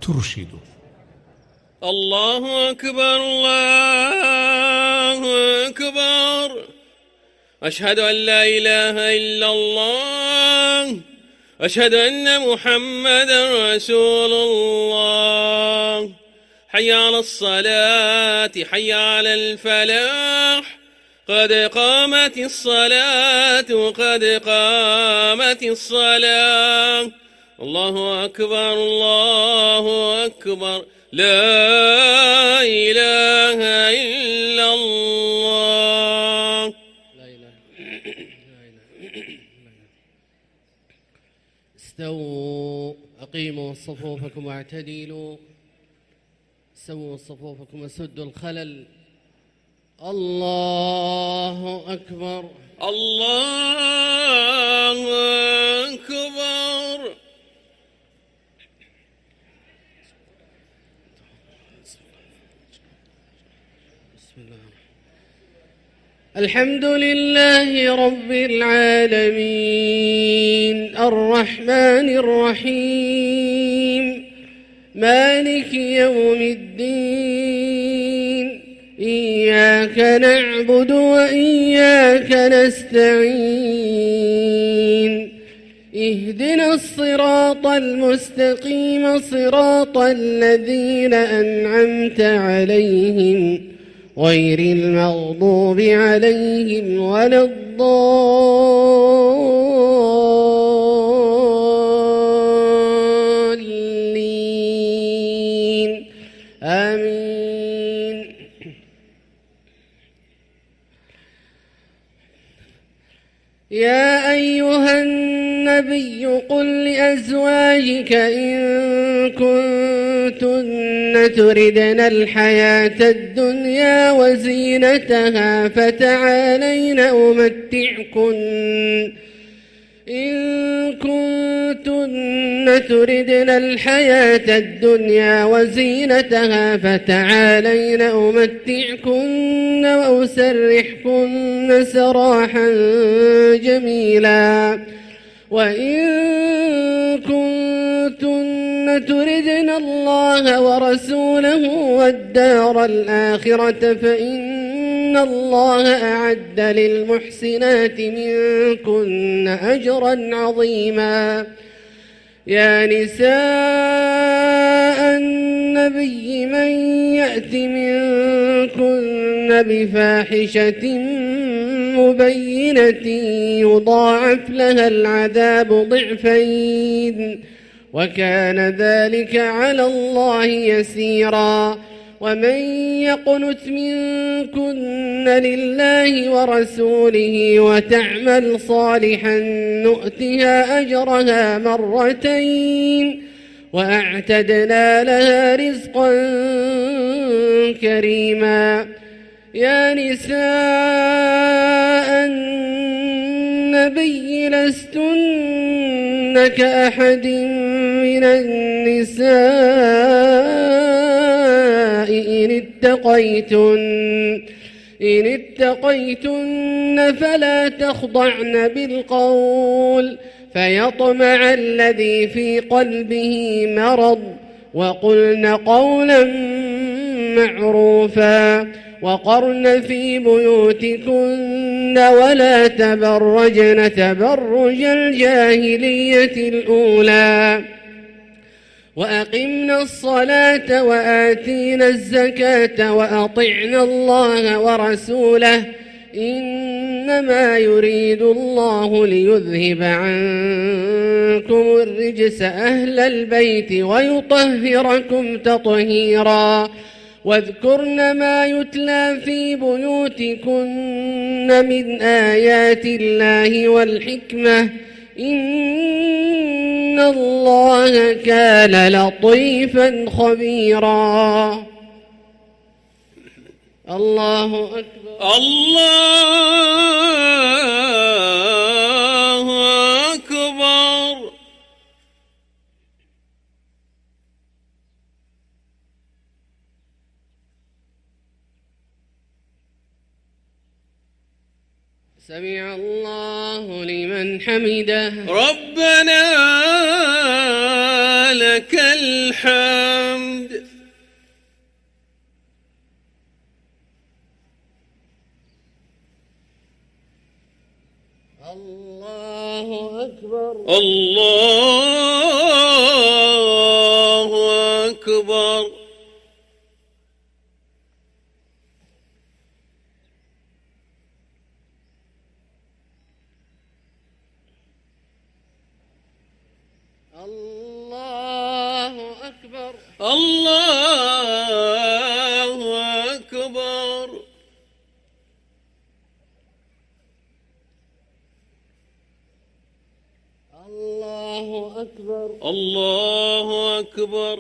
ترشد. الله أكبر الله أكبر، أشهد أن لا إله إلا الله، أشهد أن محمدا رسول الله. حي على الصلاة، حي على الفلاح، قد قامت الصلاة، قد قامت الصلاة. الله أكبر الله أكبر، لا إله إلا الله. استووا، أقيموا صفوفكم واعتدلوا، سووا صفوفكم وسدوا الخلل. الله أكبر الله أكبر. الحمد لله رب العالمين، الرحمن الرحيم، مالك يوم الدين، إياك نعبد وإياك نستعين، اهدنا الصراط المستقيم، صراط الذين أنعمت عليهم غير المغضوب عليهم ولا الضالين، آمين. يا أيها النبي قل لأزواجك إن كنتن تردن الحياة الدنيا وزينتها فتعالين أمتعكن وأسرحكن سراحا جميلا. وإن كنتن تردن الله ورسوله والدار الآخرة فإن الله أعد للمحسنات منكن أجرا عظيما. يا نساء النبي من يأت منكن بفاحشة مبينة يضاعف لها العذاب ضعفين وكان ذلك على الله يسيرا. ومن يقنت منكن لله ورسوله وتعمل صالحا نؤتها أجرها مرتين وأعتدنا لها رزقا كريما. يا نساء النبي لستن كأحد من النساء إن اتقيتن فلا تخضعن بالقول فيطمع الذي في قلبه مرض وقلن قولا معروفا. وقرن في بيوتكن ولا تبرجن تبرج الجاهلية الأولى وأقمنا الصلاة وآتينا الزكاة وأطعنا الله ورسوله إنما يريد الله ليذهب عنكم الرجس أهل البيت ويطهركم تطهيرا. واذكرن ما يتلى في بيوتكن من آيات الله والحكمة إن الله كان لطيفا خبيرا. الله أكبر الله أكبر. سمع الله لمن حمده. ربنا ولك الحمد. الله أكبر. الله أكبر. الله أكبر. الله أكبر. الله أكبر. الله أكبر.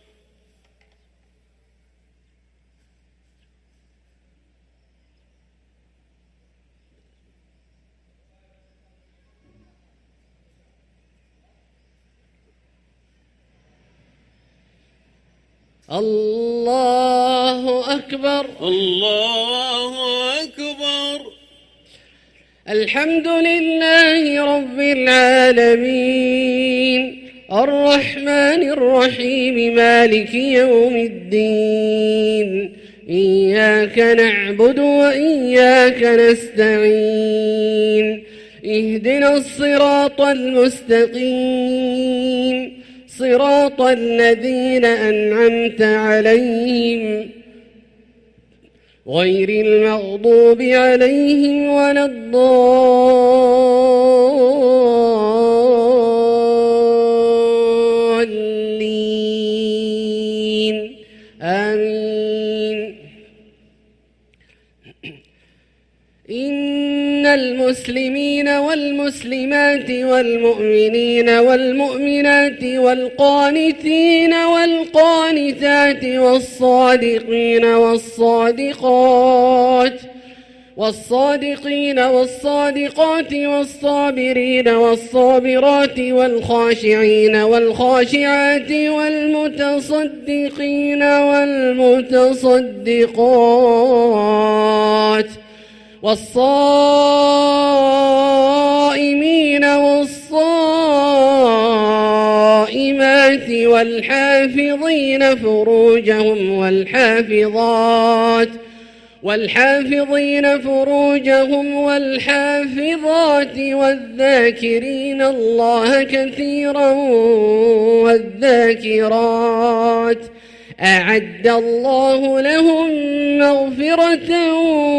الله أكبر. الله أكبر. الحمد لله رب العالمين الرحمن الرحيم مالك يوم الدين إياك نعبد وإياك نستعين اهدنا الصراط المستقيم صراط الذين أنعمت عليهم غير المغضوب عليهم ولا الضالين آمين. إن المسلمين والمسلمات والمؤمنين والمؤمنات والقانتين والقانتات والصادقين والصادقات والصابرين والصابرات والخاشعين والخاشعات والمتصدقين والمتصدقات والصائمين والصائمات والحافظين فروجهم والحافظين فروجهم والحافظات والذاكرين الله كثيرا والذاكرات أعد الله لهم مغفرة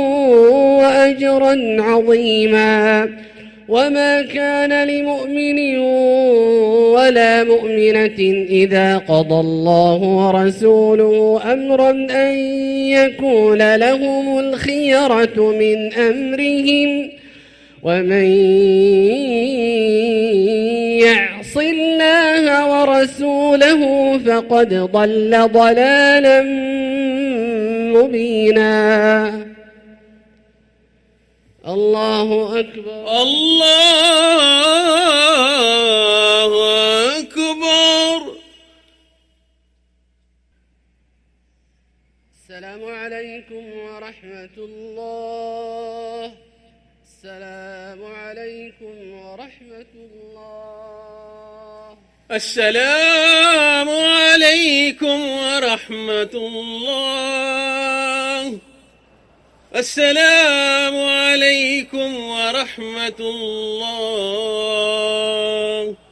وأجرا عظيما. وما كان لمؤمن ولا مؤمنة إذا قضى الله ورسوله أمرا أن يكون لهم الخيرة من أمرهم ومن يعص الله ورسوله فقد ضل ضلالا مبينا. الله أكبر. الله أكبر. السلام عليكم ورحمة الله. السلام عليكم ورحمة الله. السلام عليكم ورحمة الله. السلام عليكم ورحمة الله.